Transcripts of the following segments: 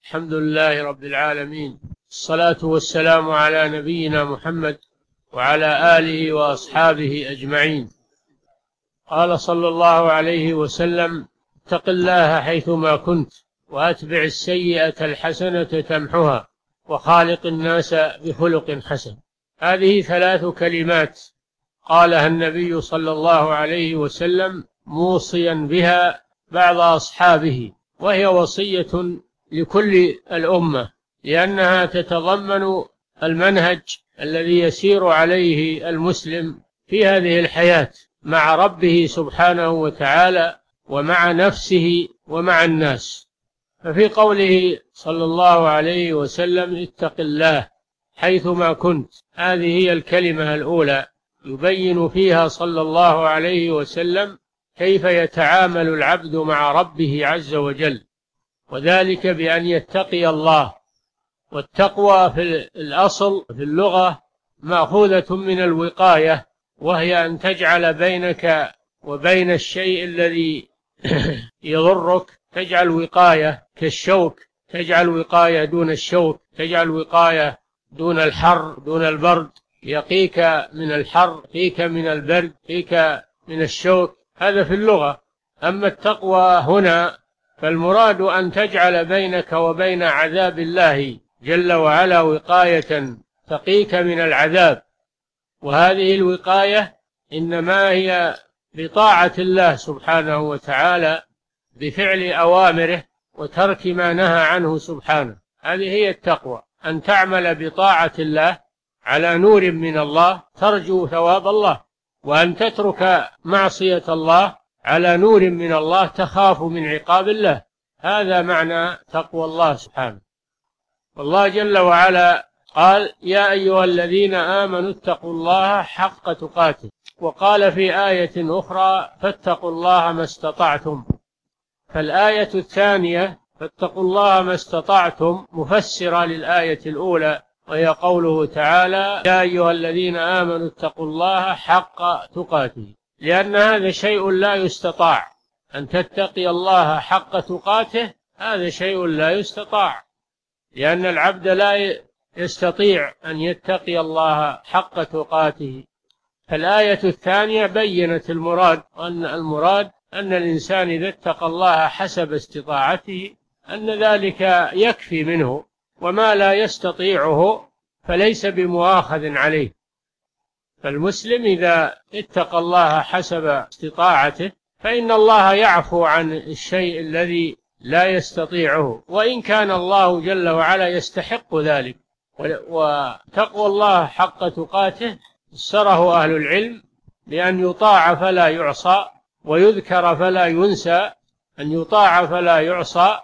الحمد لله رب العالمين، الصلاة والسلام على نبينا محمد وعلى آله وأصحابه أجمعين. قال صلى الله عليه وسلم: اتق الله حيثما كنت، وأتبع السيئة الحسنة تمحها، وخالق الناس بخلق حسن. هذه 3 كلمات قالها النبي صلى الله عليه وسلم موصيا بها بعض أصحابه، وهي وصية لكل الأمة، لأنها تتضمن المنهج الذي يسير عليه المسلم في هذه الحياة مع ربه سبحانه وتعالى، ومع نفسه، ومع الناس. ففي قوله صلى الله عليه وسلم: اتق الله حيثما كنت، هذه هي الكلمة الأولى يبين فيها صلى الله عليه وسلم كيف يتعامل العبد مع ربه عز وجل، وذلك بأن يتقي الله. والتقوى في الأصل في اللغة مأخوذة من الوقاية، وهي أن تجعل بينك وبين الشيء الذي يضرك، تجعل وقاية كالشوك، تجعل وقاية دون الشوك، تجعل وقاية دون الحر دون البرد، يقيك من الحر، يقيك من البرد، يقيك من الشوك. هذا في اللغة. أما التقوى هنا فالمراد أن تجعل بينك وبين عذاب الله جل وعلا وقاية تقيك من العذاب، وهذه الوقاية إنما هي بطاعة الله سبحانه وتعالى، بفعل أوامره وترك ما نهى عنه سبحانه. هذه هي التقوى، أن تعمل بطاعة الله على نور من الله ترجو ثواب الله، وأن تترك معصية الله على نور من الله تخاف من عقاب الله. هذا معنى تقوى الله سبحانه. والله جل وعلا قال: يا أيها الذين آمنوا اتقوا الله حق تقاته. وقال في آية أخرى: فاتقوا الله ما استطعتم. فالآية الثانية فاتقوا الله ما استطعتم مفسرة للآية الأولى، وهي قوله تعالى: يا أيها الذين آمنوا اتقوا الله حق تقاته، لأن هذا شيء لا يستطاع. أن تتقي الله حق تقاته هذا شيء لا يستطاع، لأن العبد لا يستطيع أن يتقي الله حق تقاته. فالآية الثانية بيّنت المراد، وأن المراد أن الإنسان إذا اتقى الله حسب استطاعته أن ذلك يكفي منه، وما لا يستطيعه فليس بمؤاخذ عليه. فالمسلم إذا اتقى الله حسب استطاعته فإن الله يعفو عن الشيء الذي لا يستطيعه، وإن كان الله جل وعلا يستحق ذلك. وتقوى الله حق تقاته فسره أهل العلم بأن يطاع فلا يعصى، ويذكر فلا ينسى. أن يطاع فلا يعصى،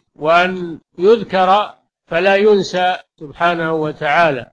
وأن يذكر فلا ينسى سبحانه وتعالى.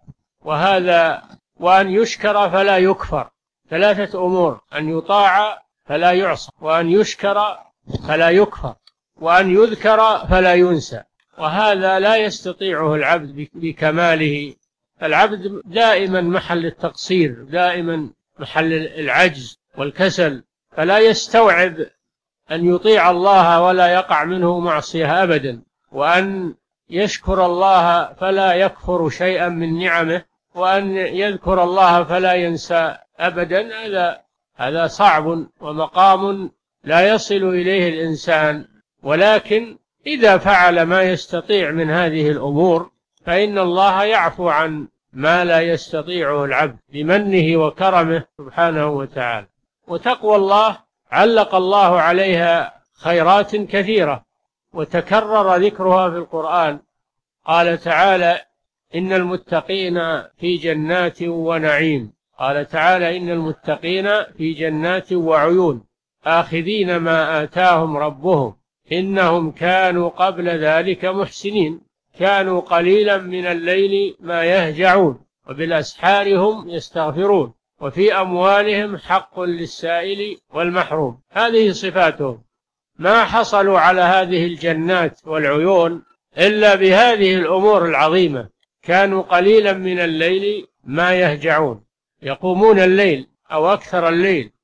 وأن يشكر فلا يكفر. 3 أمور: أن يطاع فلا يعصى، وأن يشكر فلا يكفر، وأن يذكر فلا ينسى. وهذا لا يستطيعه العبد بكماله. العبد دائما محل التقصير، دائما محل العجز والكسل، فلا يستوعب أن يطيع الله ولا يقع منه معصية أبدا، وأن يشكر الله فلا يكفر شيئا من نعمه، وأن يذكر الله فلا ينسى أبدا. هذا صعب ومقام لا يصل إليه الإنسان. ولكن إذا فعل ما يستطيع من هذه الأمور فإن الله يعفو عن ما لا يستطيعه العبد بمنه وكرمه سبحانه وتعالى. وتقوى الله علق الله عليها خيرات كثيرة، وتكرر ذكرها في القرآن. قال تعالى: إن المتقين في جنات ونعيم. قال تعالى: إن المتقين في جنات وعيون آخذين ما آتاهم ربهم إنهم كانوا قبل ذلك محسنين، كانوا قليلا من الليل ما يهجعون وبالأسحار هم يستغفرون، وفي أموالهم حق للسائل والمحروم. هذه صفاتهم. ما حصلوا على هذه الجنات والعيون إلا بهذه الأمور العظيمة. كانوا قليلا من الليل ما يهجعون، يقومون الليل أو أكثر الليل،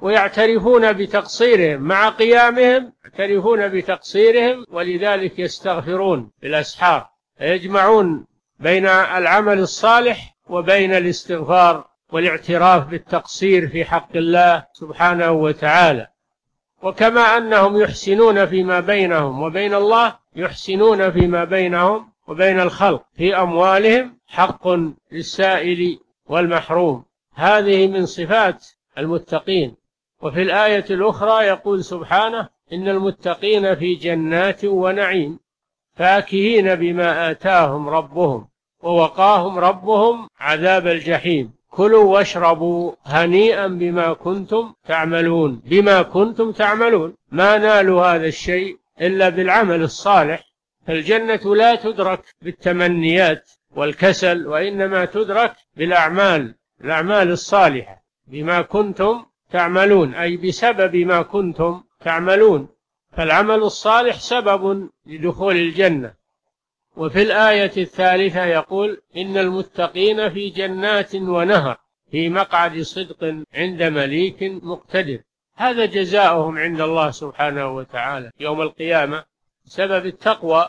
ويعترفون بتقصيرهم مع قيامهم، يعترفون بتقصيرهم، ولذلك يستغفرون بالأسحار، يجمعون بين العمل الصالح وبين الاستغفار والاعتراف بالتقصير في حق الله سبحانه وتعالى. وكما أنهم يحسنون فيما بينهم وبين الله، يحسنون فيما بينهم وبين الخلق في أموالهم، حق للسائل والمحروم. هذه من صفات المتقين. وفي الآية الأخرى يقول سبحانه: إن المتقين في جنات ونعيم فاكهين بما آتاهم ربهم ووقاهم ربهم عذاب الجحيم كلوا واشربوا هنيئا بما كنتم تعملون. بما كنتم تعملون، ما نالوا هذا الشيء إلا بالعمل الصالح. فالجنة لا تدرك بالتمنيات والكسل، وإنما تدرك بالأعمال الصالحة. بما كنتم تعملون أي بسبب ما كنتم تعملون، فالعمل الصالح سبب لدخول الجنة. وفي الآية الثالثة يقول: إن المتقين في جنات ونهر في مقعد صدق عند مليك مقتدر. هذا جزاؤهم عند الله سبحانه وتعالى يوم القيامة سبب التقوى.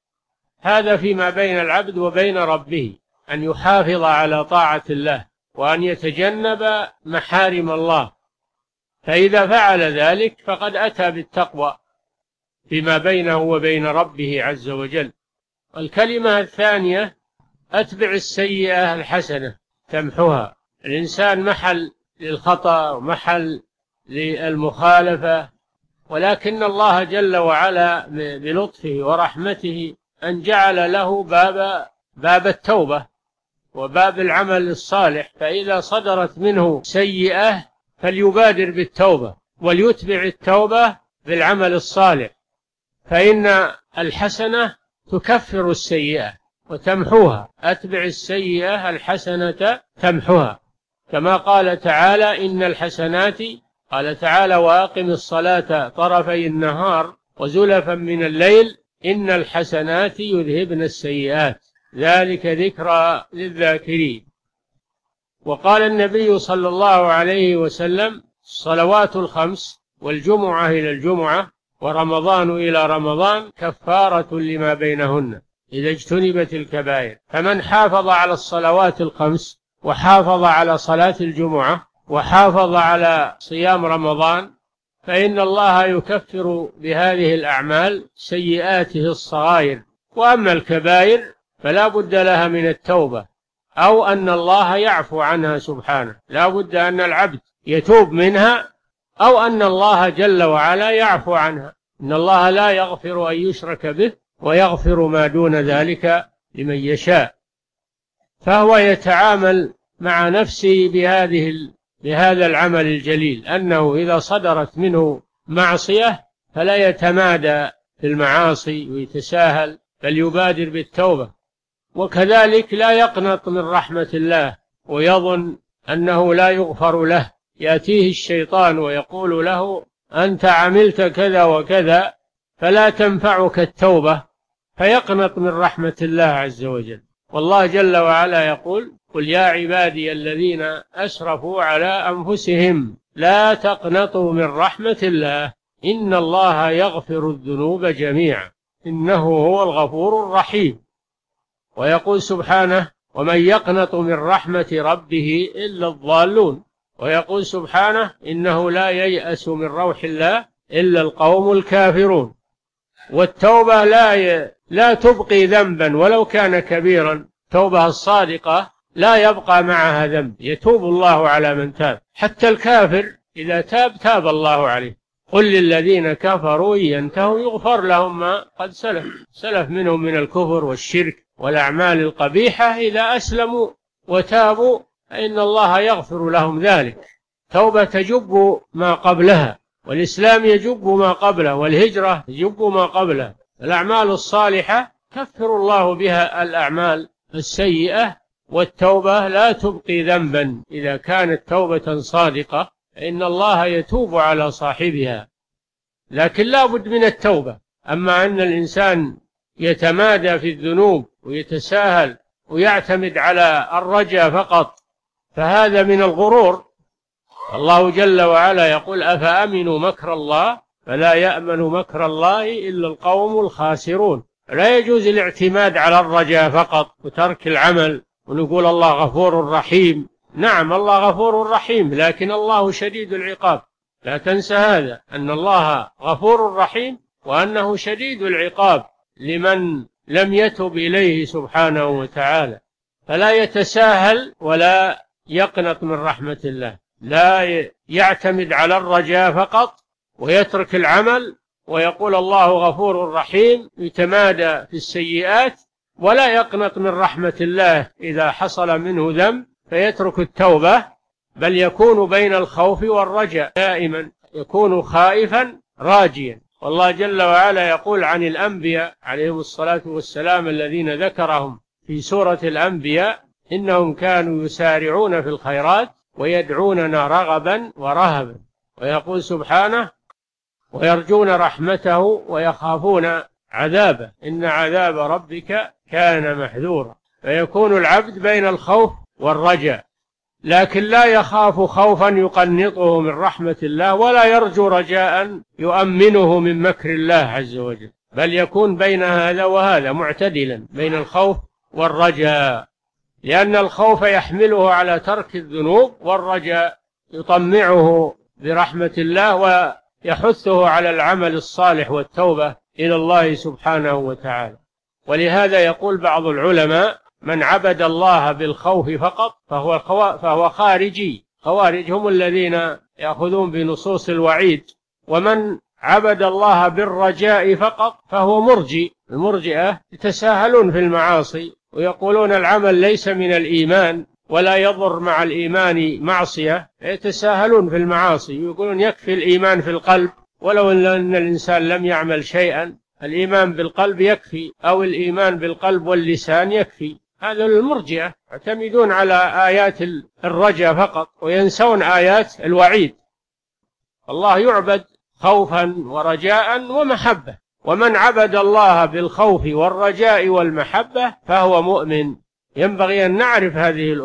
هذا فيما بين العبد وبين ربه، أن يحافظ على طاعة الله وأن يتجنب محارم الله، فإذا فعل ذلك فقد أتى بالتقوى فيما بينه وبين ربه عز وجل. الكلمة الثانية: أتبع السيئة الحسنة تمحها. الإنسان محل للخطأ ومحل للمخالفة، ولكن الله جل وعلا بلطفه ورحمته أن جعل له باب التوبة وباب العمل الصالح، فإذا صدرت منه سيئة فليبادر بالتوبة وليتبع التوبة بالعمل الصالح، فإن الحسنة تكفر السيئة وتمحوها. أتبع السيئة الحسنة تمحوها، كما قال تعالى: إن الحسنات، قال تعالى: وأقم الصلاة طرفي النهار وزلفا من الليل إن الحسنات يذهبن السيئات ذلك ذكرى للذاكرين. وقال النبي صلى الله عليه وسلم: الصلوات الخمس والجمعة إلى الجمعة ورمضان إلى رمضان كفارة لما بينهن إذا اجتنبت الكبائر. فمن حافظ على الصلوات الخمس وحافظ على صلاة الجمعة وحافظ على صيام رمضان فإن الله يكفر بهذه الأعمال سيئاته الصغائر. وأما الكبائر فلا بد لها من التوبة، أو أن الله يعفو عنها سبحانه، لا بد أن العبد يتوب منها، أو أن الله جل وعلا يعفو عنها. إن الله لا يغفر أن يشرك به ويغفر ما دون ذلك لمن يشاء. فهو يتعامل مع نفسه بهذا العمل الجليل، أنه إذا صدرت منه معصية فلا يتمادى في المعاصي ويتساهل، بل يبادر بالتوبة. وكذلك لا يقنط من رحمة الله ويظن أنه لا يغفر له. يأتيه الشيطان ويقول له: أنت عملت كذا وكذا فلا تنفعك التوبة، فيقنط من رحمة الله عز وجل. والله جل وعلا يقول: قل يا عبادي الذين أسرفوا على أنفسهم لا تقنطوا من رحمة الله إن الله يغفر الذنوب جميعا إنه هو الغفور الرحيم. ويقول سبحانه: ومن يقنط من رحمة ربه إلا الضالون. ويقول سبحانه: إنه لا ييأس من روح الله إلا القوم الكافرون. والتوبة لا تبقي ذنبا ولو كان كبيرا. التوبة الصادقة لا يبقى معها ذنب، يتوب الله على من تاب، حتى الكافر إذا تاب الله عليه. قل للذين كفروا ينتهوا يغفر لهم ما قد سلف منهم من الكفر والشرك والأعمال القبيحة. إذا أسلموا وتابوا فإن الله يغفر لهم ذلك. توبة تجب ما قبلها، والإسلام يجب ما قبله، والهجرة تجب ما قبلها. الأعمال الصالحة كفر الله بها الأعمال السيئة، والتوبة لا تبقي ذنبا إذا كانت توبة صادقة فإن الله يتوب على صاحبها، لكن لا بد من التوبة. أما أن الإنسان يتمادى في الذنوب ويتساهل ويعتمد على الرجاء فقط فهذا من الغرور، الله جل وعلا يقول أفأمنوا مكر الله فلا يأمن مكر الله إلا القوم الخاسرون. لا يجوز الاعتماد على الرجاء فقط وترك العمل ونقول الله غفور رحيم. نعم الله غفور رحيم، لكن الله شديد العقاب. لا تنسى هذا، أن الله غفور رحيم وأنه شديد العقاب لمن لم يتب إليه سبحانه وتعالى. فلا يتساهل ولا يقنط من رحمة الله، لا يعتمد على الرجاء فقط ويترك العمل ويقول الله غفور رحيم، يتمادى في السيئات، ولا يقنط من رحمة الله إذا حصل منه ذنب فيترك التوبة، بل يكون بين الخوف والرجاء دائما، يكون خائفا راجيا. والله جل وعلا يقول عن الأنبياء عليهم الصلاة والسلام الذين ذكرهم في سورة الأنبياء: إنهم كانوا يسارعون في الخيرات ويدعوننا رغبا ورهبا. ويقول سبحانه: ويرجون رحمته ويخافون عذابه إن عذاب ربك كان محذورا. فيكون العبد بين الخوف والرجاء، لكن لا يخاف خوفا يقنطه من رحمة الله، ولا يرجو رجاء يؤمنه من مكر الله عز وجل، بل يكون بين هذا وهذا معتدلا بين الخوف والرجاء، لأن الخوف يحمله على ترك الذنوب، والرجاء يطمعه برحمة الله ويحثه على العمل الصالح والتوبة إلى الله سبحانه وتعالى. ولهذا يقول بعض العلماء: من عبد الله بالخوف فقط فهو خارجي. خوارج هم الذين يأخذون بنصوص الوعيد. ومن عبد الله بالرجاء فقط فهو مرجي. المرجئة يتساهلون في المعاصي ويقولون العمل ليس من الإيمان ولا يضر مع الإيمان معصية، يتساهلون في المعاصي، يقولون يكفي الإيمان في القلب، ولو أن الإنسان لم يعمل شيئا الإيمان بالقلب يكفي، أو الإيمان بالقلب واللسان يكفي. هذا المرجئة يعتمدون على آيات الرجاء فقط وينسون آيات الوعيد. الله يعبد خوفا ورجاء ومحبة. ومن عبد الله بالخوف والرجاء والمحبة فهو مؤمن. ينبغي أن نعرف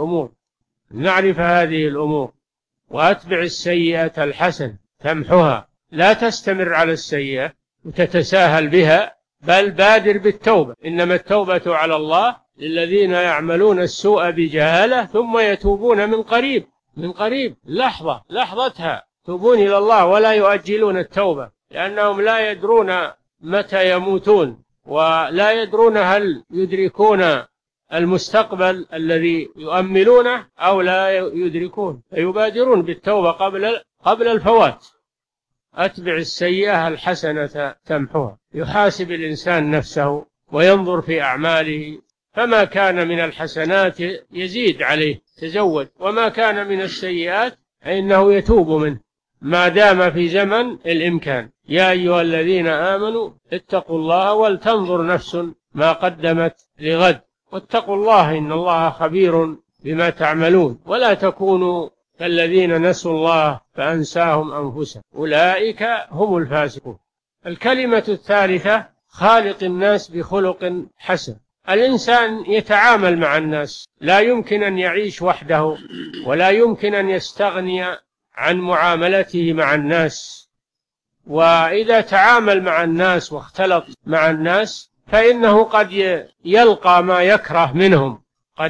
هذه الأمور. وأتبع السيئة الحسنة تمحها. لا تستمر على السيئة وتتساهل بها، بل بادر بالتوبة. إنما التوبة على الله للذين يعملون السوء بجهالة ثم يتوبون من قريب لحظتها يتوبون إلى الله ولا يؤجلون التوبة، لأنهم لا يدرون متى يموتون، ولا يدرون هل يدركون المستقبل الذي يؤملونه أو لا يدركون، فيبادرون بالتوبة قبل الفوات. أتبع السيئة الحسنة تمحها. يحاسب الإنسان نفسه وينظر في أعماله، فما كان من الحسنات يزيد عليه تزود، وما كان من السيئات فإنه يتوب منه ما دام في زمن الإمكان. يا أيها الذين آمنوا اتقوا الله ولتنظر نفس ما قدمت لغد واتقوا الله إن الله خبير بما تعملون ولا تكونوا كالذين نسوا الله فأنساهم أنفسهم أولئك هم الفاسقون. الكلمة الثالثة: خالق الناس بخلق حسن. الإنسان يتعامل مع الناس، لا يمكن أن يعيش وحده ولا يمكن أن يستغني عن معاملته مع الناس. وإذا تعامل مع الناس واختلط مع الناس فإنه قد يلقى ما يكره منهم،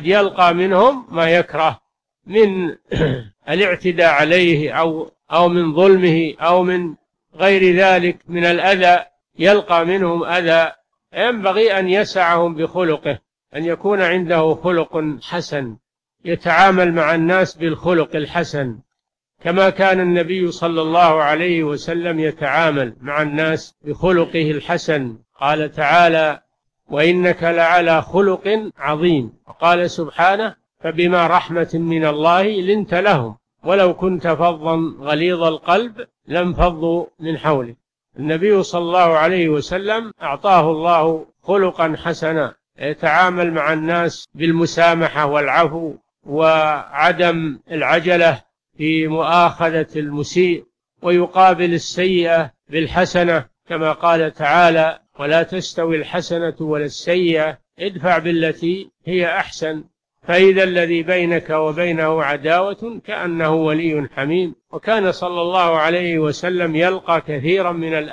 ما يكره من الاعتداء عليه أو من ظلمه أو من غير ذلك من الأذى، يلقى منهم أذى. ينبغي أن يسعهم بخلقه، أن يكون عنده خلق حسن، يتعامل مع الناس بالخلق الحسن، كما كان النبي صلى الله عليه وسلم يتعامل مع الناس بخلقه الحسن. قال تعالى: وإنك لعلى خلق عظيم. وقال سبحانه: فبما رحمة من الله لنت لهم ولو كنت فظا غليظ القلب لانفضوا من حولك. النبي صلى الله عليه وسلم أعطاه الله خلقا حسنا، يتعامل مع الناس بالمسامحة والعفو وعدم العجلة في مؤاخذة المسيء، ويقابل السيئة بالحسنة كما قال تعالى: ولا تستوي الحسنة ولا السيئة ادفع بالتي هي أحسن فإذا الذي بينك وبينه عداوة كأنه ولي حميم. وكان صلى الله عليه وسلم يلقى كثيرا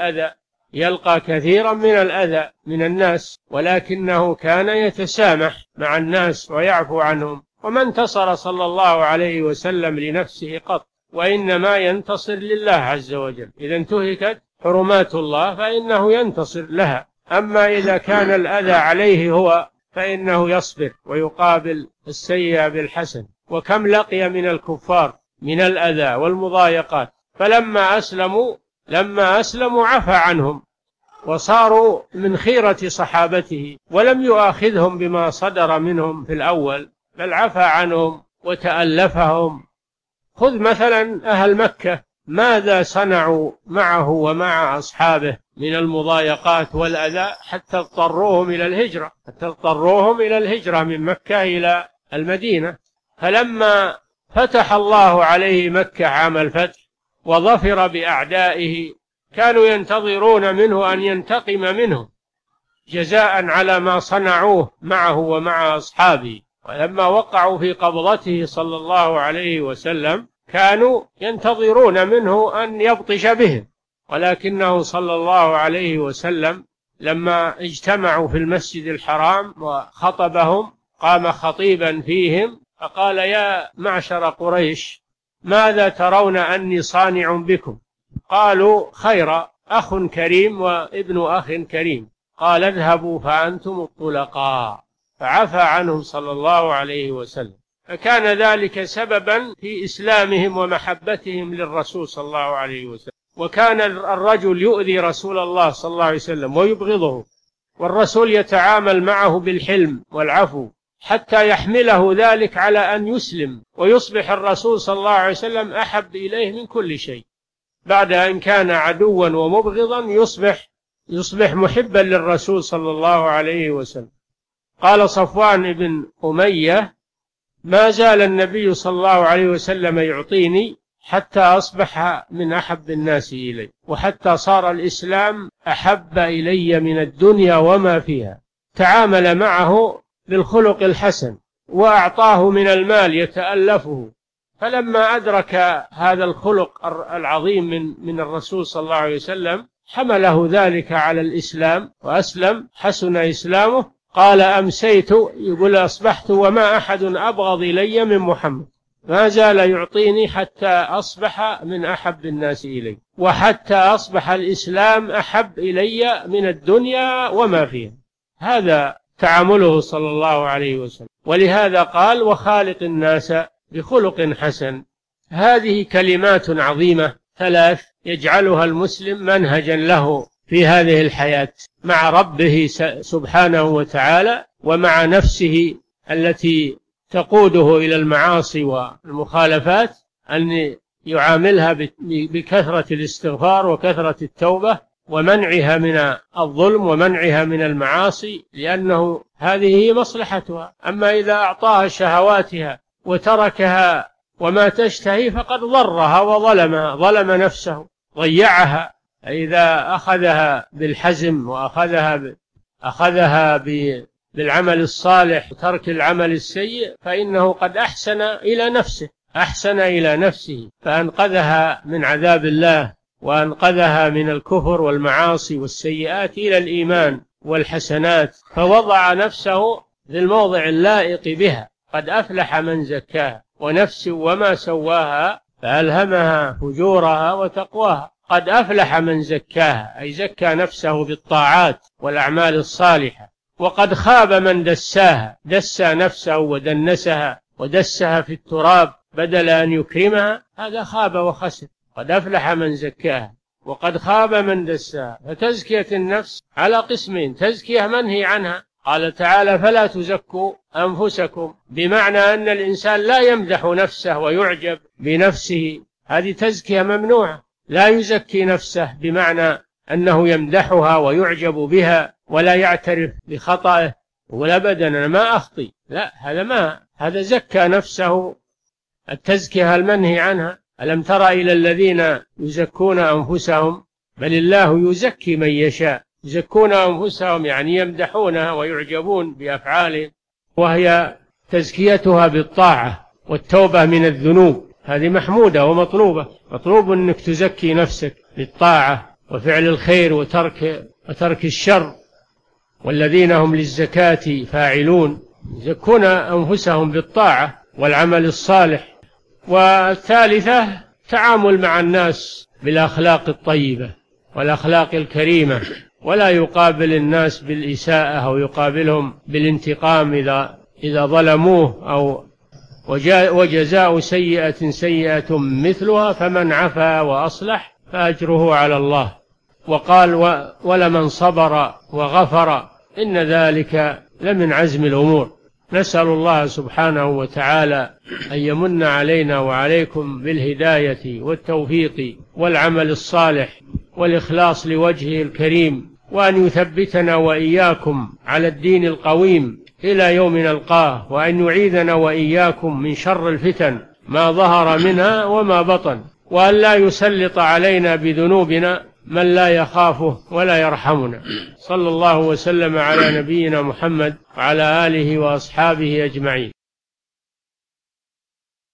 من الأذى من الناس، ولكنه كان يتسامح مع الناس ويعفو عنهم، وما انتصر صلى الله عليه وسلم لنفسه قط، وإنما ينتصر لله عز وجل. إذا انتهكت حرمات الله فإنه ينتصر لها، أما إذا كان الأذى عليه هو فإنه يصبر ويقابل السيئة بالحسن. وكم لقي من الكفار من الأذى والمضايقات، فلما أسلموا عفى عنهم وصاروا من خيرة صحابته، ولم يؤاخذهم بما صدر منهم في الأول، بل عفى عنهم وتألفهم. خذ مثلا أهل مكة ماذا صنعوا معه ومع أصحابه من المضايقات والأذى حتى اضطروهم إلى الهجرة من مكة إلى المدينة. فلما فتح الله عليه مكة عام الفتح وظفر بأعدائه كانوا ينتظرون منه أن ينتقم منهم جزاء على ما صنعوه معه ومع أصحابه. ولما وقعوا في قبضته صلى الله عليه وسلم كانوا ينتظرون منه أن يبطش بهم، ولكنه صلى الله عليه وسلم لما اجتمعوا في المسجد الحرام وخطبهم قام خطيبا فيهم فقال: يا معشر قريش، ماذا ترون أني صانع بكم؟ قالوا: خيرا، أخ كريم وابن أخ كريم. قال: اذهبوا فأنتم الطلقاء. فعفى عنهم صلى الله عليه وسلم، فكان ذلك سببا في إسلامهم ومحبتهم للرسول صلى الله عليه وسلم. وكان الرجل يؤذي رسول الله صلى الله عليه وسلم ويبغضه، والرسول يتعامل معه بالحلم والعفو حتى يحمله ذلك على أن يسلم، ويصبح الرسول صلى الله عليه وسلم أحب إليه من كل شيء. بعد أن كان عدوا ومبغضا يصبح محبا للرسول صلى الله عليه وسلم. قال صفوان بن أمية: ما زال النبي صلى الله عليه وسلم يعطيني حتى أصبح من أحب الناس إلي، وحتى صار الإسلام أحب إلي من الدنيا وما فيها. تعامل معه بالخلق الحسن وأعطاه من المال يتألفه، فلما أدرك هذا الخلق العظيم من الرسول صلى الله عليه وسلم حمله ذلك على الإسلام وأسلم، حسن إسلامه. قال: أمسيت، يقول أصبحت وما أحد أبغض إلي من محمد، ما زال يعطيني حتى أصبح من أحب الناس إلي، وحتى أصبح الإسلام أحب إلي من الدنيا وما فيها. هذا تعامله صلى الله عليه وسلم. ولهذا قال: وخالق الناس بخلق حسن. هذه كلمات عظيمة 3 يجعلها المسلم منهجا له في هذه الحياة مع ربه سبحانه وتعالى، ومع نفسه التي تقوده إلى المعاصي والمخالفات، أن يعاملها بكثرة الاستغفار وكثرة التوبة ومنعها من الظلم ومنعها من المعاصي، لأنه هذه هي مصلحتها. أما إذا أعطاها شهواتها وتركها وما تشتهي فقد ضرها وظلمها، ظلم نفسه، ضيعها. إذا أخذها بالحزم وأخذها بالعمل الصالح وترك العمل السيء فإنه قد أحسن إلى نفسه فأنقذها من عذاب الله، وأنقذها من الكفر والمعاصي والسيئات إلى الإيمان والحسنات، فوضع نفسه في الموضع اللائق بها. قد أفلح من زكاها، ونفس وما سواها فألهمها فجورها وتقواها. قد أفلح من زكاها، أي زكى نفسه بالطاعات والأعمال الصالحة. وقد خاب من دساها، دسى نفسه ودسها في التراب بدل أن يكرمها، هذا خاب وخسر. قد أفلح من زكاها وقد خاب من دساها. فتزكية النفس على قسمين: تزكية منهي عنها، قال تعالى: فلا تزكوا أنفسكم، بمعنى أن الإنسان لا يمدح نفسه ويعجب بنفسه، هذه تزكية ممنوعة. لا يزكي نفسه بمعنى أنه يمدحها ويعجب بها ولا يعترف بخطئه ولا أبدا أنا ما أخطي، لا، هذا زكى نفسه، التزكية المنهي عنها. ألم تر إلى الذين يزكون أنفسهم؟ بل الله يزكي من يشاء. يزكون أنفسهم يعني يمدحونها ويعجبون بأفعالهم، وهي تزكيتها بالطاعة والتوبة من الذنوب، هذه محمودة ومطلوبة. مطلوب أنك تزكي نفسك بالطاعة وفعل الخير وترك الشر. والذين هم للزكاة فاعلون، يزكون أنفسهم بالطاعة والعمل الصالح. والثالثة تعامل مع الناس بالأخلاق الطيبة والأخلاق الكريمة، ولا يقابل الناس بالإساءة أو يقابلهم بالانتقام إذا ظلموه، وجزاء سيئة سيئة مثلها فمن عفا وأصلح فأجره على الله. وقال ولمن صبر وغفر إن ذلك لمن عزم الأمور. نسأل الله سبحانه وتعالى أن يمن علينا وعليكم بالهداية والتوفيق والعمل الصالح والإخلاص لوجهه الكريم، وأن يثبتنا وإياكم على الدين القويم إلى يوم نلقاه، وأن يعيذنا وإياكم من شر الفتن ما ظهر منها وما بطن، وأن لا يسلط علينا بذنوبنا من لا يخافه ولا يرحمنا. صلى الله وسلم على نبينا محمد وعلى آله وأصحابه أجمعين.